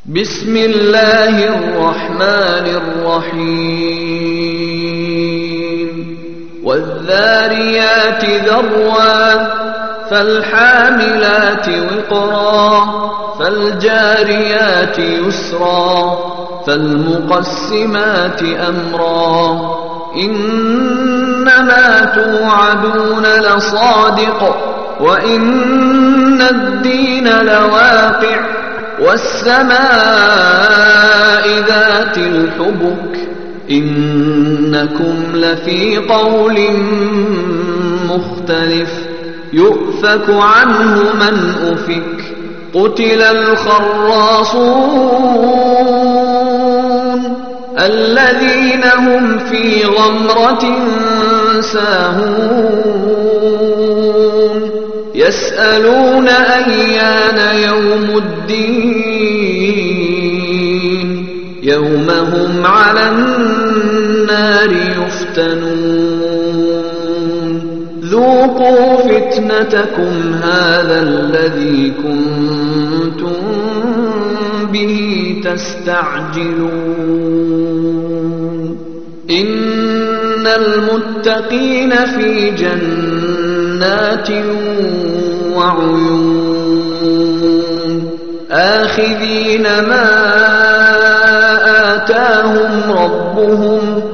بسم الله الرحمن الرحيم والذاريات ذروا فالحاملات وقرا فالجاريات يسرا فالمقسمات أمرا إنما توعدون لصادق وإن الدين لواقع والسماء ذات الحبك إنكم لفي قول مختلف يؤفك عنه من أفك قتل الخراصون الذين هم في غمرة ساهون يسألون أيان يوم الدين يوم هم على النار يفتنون ذوقوا فتنتكم هذا الذي كنتم به تستعجلون إن المتقين في جنات وعيون آخذين ما آتاهم ربهم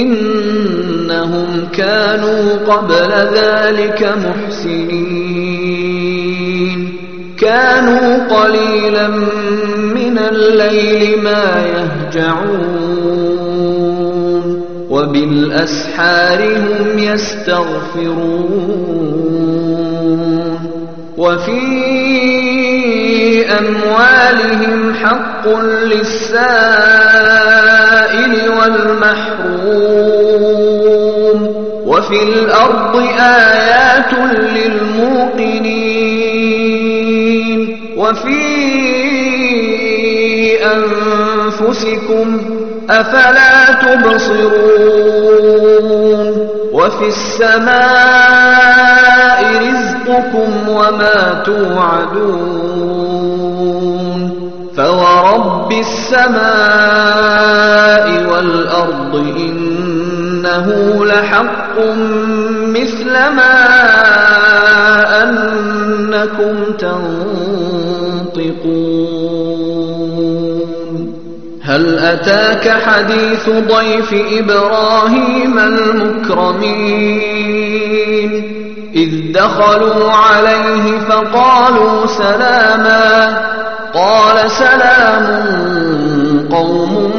إنهم كانوا قبل ذلك محسنين كانوا قليلا من الليل ما يهجعون وبالأسحار هم يستغفرون وفي أموالهم حق للسائل والمحروم وفي الأرض آيات للموقنين وفي أنفسكم أفلا تبصرون وفي السماء رزقكم وما توعدون فورب السماء والأرض إنه لحق مثل ما أنكم تنطقون هل أتاك حديث ضيف إبراهيم المكرمين إذ دخلوا عليه فقالوا سلاما قال سلام قوم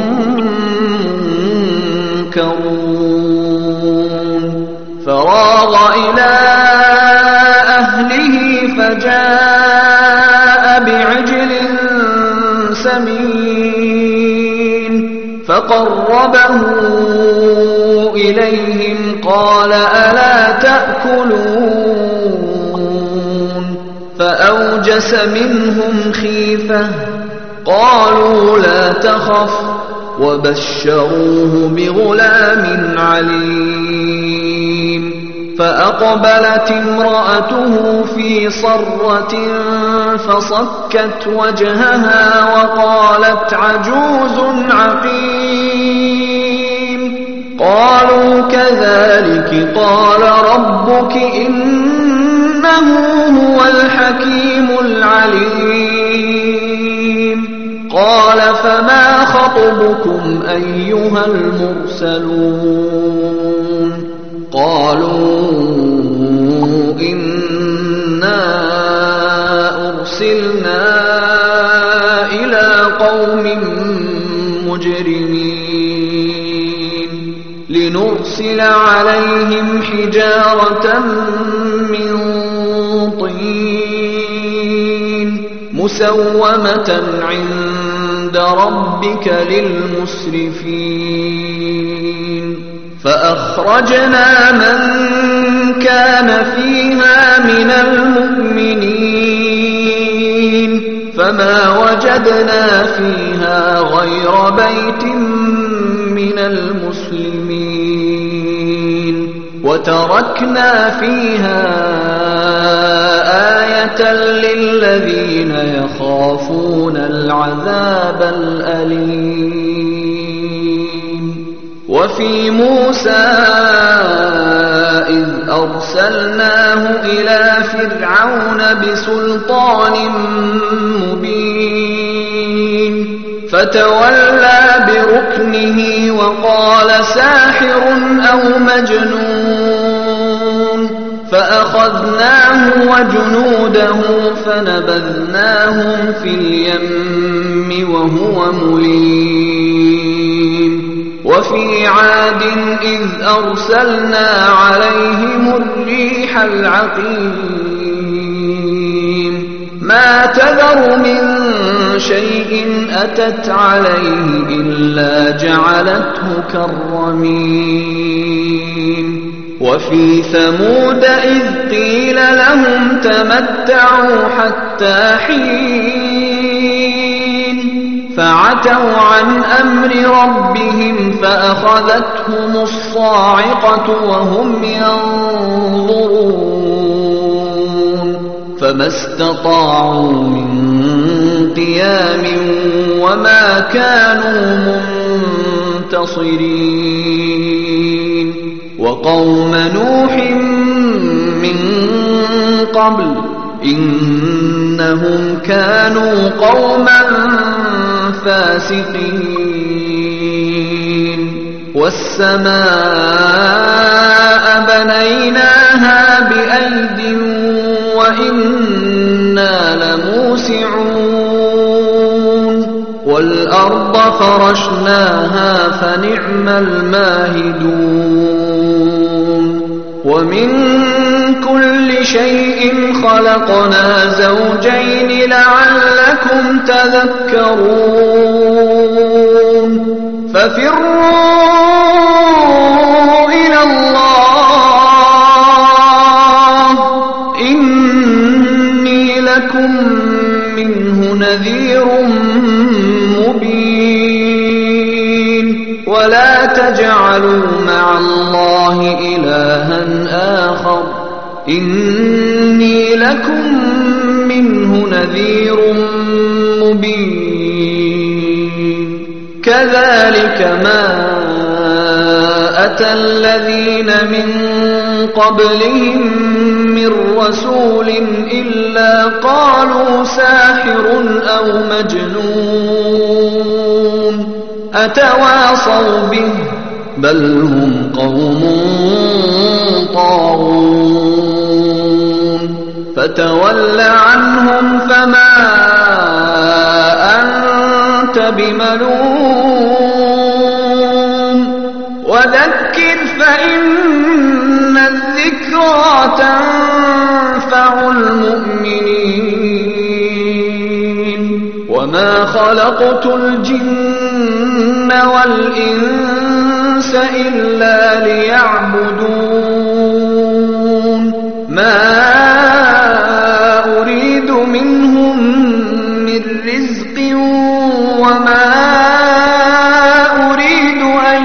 منكرون فراغ إلى أهله فجاء بعجل سمين فقربه إليهم قال ألا تأكلون فأوجس منهم خيفة قالوا لا تخف وبشروه بغلام عليم فأقبلت امرأته في صرة فصكت وجهها وقالت عجوز عقيم قالوا كذلك قال ربك إنه هو الحكيم العليم قال فما خطبكم أيها المرسلون قالوا إنا أرسلنا إلى قوم مجرمين لنرسل عليهم حجارة من طين مسومة عند ربك للمسرفين فأخرجنا من كان فيها من المؤمنين فما وجدنا فيها غير بيت من المسلمين وتركنا فيها آية وآية للذين يخافون العذاب الأليم. وفي موسى إذ أرسلناه إلى فرعون بسلطان مبين فتولى بركنه وقال ساحر أو مجنون فأخذناه وجنوده فنبذناهم في اليم وهو مليم. وفي عاد إذ أرسلنا عليهم الريح العقيم ما تذر من شيء أتت عليه إلا جعلته كالرميم. وفي ثمود إذ قيل لهم تمتعوا حتى حين فعتوا عن أمر ربهم فأخذتهم الصاعقة وهم ينظرون فما استطاعوا من قيام وما كانوا منتصرين. وقوم نوح من قبل إنهم كانوا قوما فاسقين. والسماء بنيناها بأيد وإنا لموسعون. والأرض فرشناها فنعم الماهدون. ومن كل شيء خلقنا زوجين لعلكم تذكرون. ففروا إلى الله إني لكم منه نذير مبين. ولا تجعلوا مع الله إلها آخر إني لكم منه نذير مبين. كذلك ما أتى الذين من قبلهم من رسول إلا قالوا ساحر أو مجنون أتواصوا به بل هم قوم طاغون. فتول عنهم فما أنت بملوم وذكر فإن الذكرى تنفع المؤمنين. وما خلقت الجن والإنس إلا ليعبدون ما أريد منهم من رزق وما أريد أن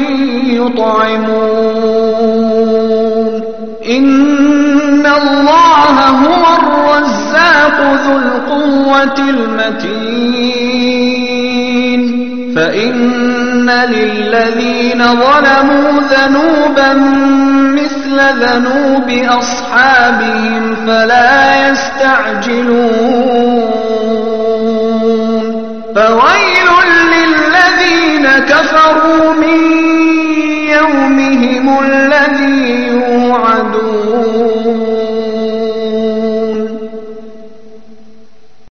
يطعمون. إن الله هو الرزاق ذو القوة المتين. فإن للذين ظلموا ذنوبا مثل ذنوب أصحابهم فلا يستعجلون. فويل